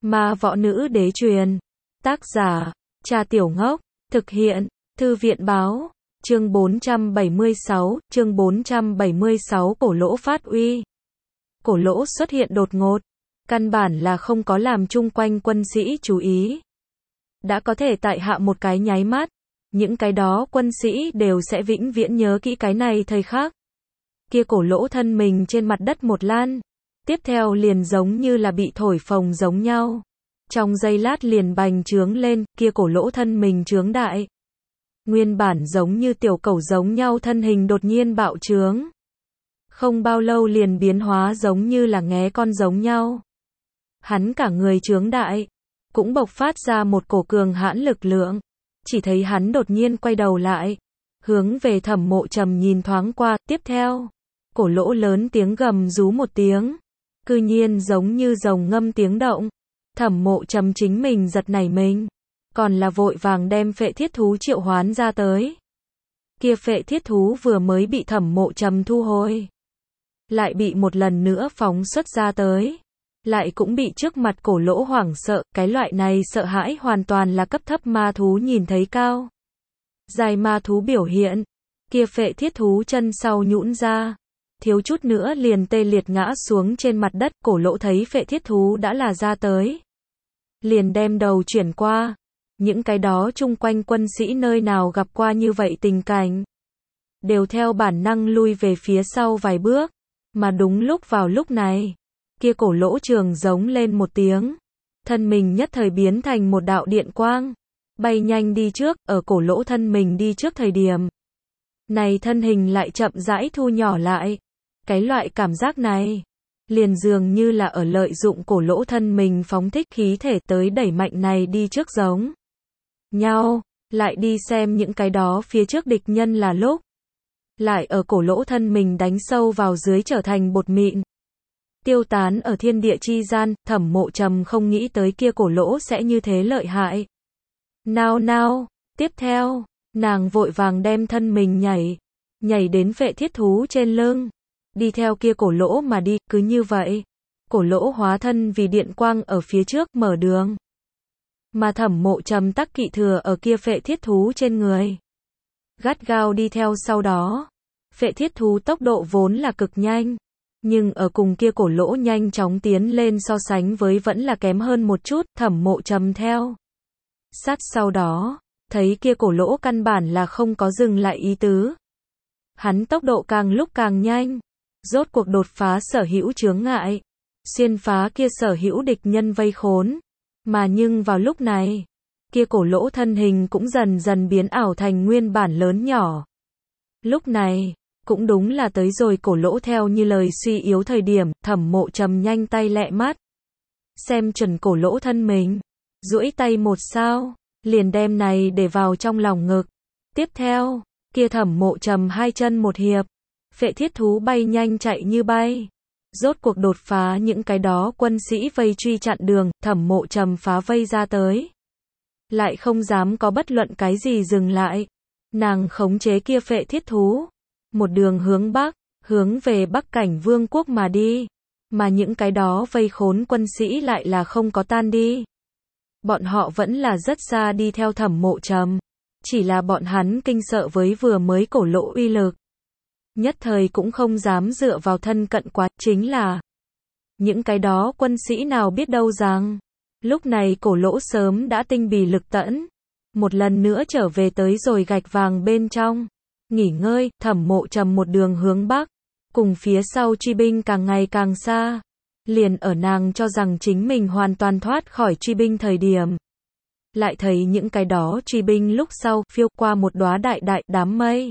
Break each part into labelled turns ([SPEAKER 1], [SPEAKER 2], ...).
[SPEAKER 1] Ma Võ Nữ Đế truyền. Tác giả, Cha Tiểu Ngốc. Thực hiện, Thư viện báo. Chương 476, cổ lỗ phát uy. Cổ lỗ xuất hiện đột ngột, căn bản là không có làm chung quanh quân sĩ chú ý. Đã có thể tại hạ một cái nháy mắt, những cái đó quân sĩ đều sẽ vĩnh viễn nhớ kỹ cái này thời khắc. Kia cổ lỗ thân mình trên mặt đất một lan, tiếp theo liền giống như là bị thổi phồng giống nhau. Trong giây lát liền bành trướng lên, kia cổ lỗ thân mình trướng đại. Nguyên bản giống như tiểu cẩu giống nhau thân hình đột nhiên bạo trướng. Không bao lâu liền biến hóa giống như là nghé con giống nhau. Hắn cả người trướng đại, cũng bộc phát ra một cổ cường hãn lực lượng. Chỉ thấy hắn đột nhiên quay đầu lại, hướng về Thẩm Mộ Trầm nhìn thoáng qua, tiếp theo, cổ lỗ lớn tiếng gầm rú một tiếng, cư nhiên giống như rồng ngâm tiếng động. Thẩm Mộ Trầm chính mình giật nảy mình, còn là vội vàng đem phệ thiết thú triệu hoán ra tới. Kia phệ thiết thú vừa mới bị Thẩm Mộ Trầm thu hồi, lại bị một lần nữa phóng xuất ra tới, lại cũng bị trước mặt cổ lỗ hoảng sợ. Cái loại này sợ hãi hoàn toàn là cấp thấp ma thú nhìn thấy cao dài ma thú biểu hiện. Kia phệ thiết thú chân sau nhũn ra, thiếu chút nữa liền tê liệt ngã xuống trên mặt đất. Cổ lỗ thấy phệ thiết thú đã là ra tới, liền đem đầu chuyển qua. Những cái đó chung quanh quân sĩ nơi nào gặp qua như vậy tình cảnh, đều theo bản năng lui về phía sau vài bước. Mà đúng lúc vào lúc này, kia cổ lỗ trường giống lên một tiếng, thân mình nhất thời biến thành một đạo điện quang, bay nhanh đi trước. Ở cổ lỗ thân mình đi trước thời điểm này, thân hình lại chậm rãi thu nhỏ lại. Cái loại cảm giác này, liền dường như là ở lợi dụng cổ lỗ thân mình phóng thích khí thể tới đẩy mạnh này đi trước giống nhau. Lại đi xem những cái đó phía trước địch nhân là lúc, lại ở cổ lỗ thân mình đánh sâu vào dưới trở thành bột mịn, tiêu tán ở thiên địa chi gian. Thẩm Mộ Trầm không nghĩ tới kia cổ lỗ sẽ như thế lợi hại. Nào, tiếp theo, nàng vội vàng đem thân mình nhảy đến phệ thiết thú trên lưng, đi theo kia cổ lỗ mà đi. Cứ như vậy, cổ lỗ hóa thân vì điện quang ở phía trước mở đường, mà Thẩm Mộ Trầm tắc kỵ thừa ở kia phệ thiết thú trên người, gắt gao đi theo sau đó. Phệ thiết thú tốc độ vốn là cực nhanh, nhưng ở cùng kia cổ lỗ nhanh chóng tiến lên so sánh với vẫn là kém hơn một chút. Thẩm Mộ Trầm theo sát sau đó, thấy kia cổ lỗ căn bản là không có dừng lại ý tứ. Hắn tốc độ càng lúc càng nhanh, rốt cuộc đột phá sở hữu chướng ngại, xuyên phá kia sở hữu địch nhân vây khốn. Mà nhưng vào lúc này, kia cổ lỗ thân hình cũng dần dần biến ảo thành nguyên bản lớn nhỏ. Lúc này, cũng đúng là tới rồi cổ lỗ theo như lời suy yếu thời điểm. Thẩm Mộ Trầm nhanh tay lẹ mắt, xem chuẩn cổ lỗ thân mình, duỗi tay một sao, liền đem này để vào trong lòng ngực. Tiếp theo, kia Thẩm Mộ Trầm hai chân một hiệp, phệ thiết thú bay nhanh chạy như bay, rốt cuộc đột phá những cái đó quân sĩ vây truy chặn đường. Thẩm Mộ Trầm phá vây ra tới, lại không dám có bất luận cái gì dừng lại. Nàng khống chế kia phệ thiết thú, một đường hướng bắc, hướng về Bắc Cảnh Vương quốc mà đi. Mà những cái đó vây khốn quân sĩ lại là không có tan đi. Bọn họ vẫn là rất xa đi theo Thẩm Mộ Trầm, chỉ là bọn hắn kinh sợ với vừa mới cổ lỗ uy lực, nhất thời cũng không dám dựa vào thân cận quá. Chính là những cái đó quân sĩ nào biết đâu rằng, lúc này cổ lỗ sớm đã tinh bì lực tẫn, một lần nữa trở về tới rồi gạch vàng bên trong, nghỉ ngơi. Thẩm Mộ Trầm một đường hướng bắc, cùng phía sau truy binh càng ngày càng xa. Liền ở nàng cho rằng chính mình hoàn toàn thoát khỏi truy binh thời điểm, lại thấy những cái đó truy binh lúc sau phiêu qua một đóa đại đám mây.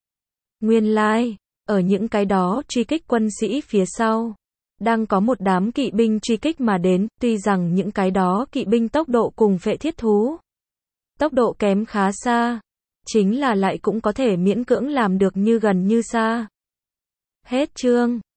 [SPEAKER 1] Nguyên lai, ở những cái đó truy kích quân sĩ phía sau, đang có một đám kỵ binh truy kích mà đến. Tuy rằng những cái đó kỵ binh tốc độ cùng phệ thiết thú tốc độ kém khá xa, chính là lại cũng có thể miễn cưỡng làm được như gần như xa. Hết chương.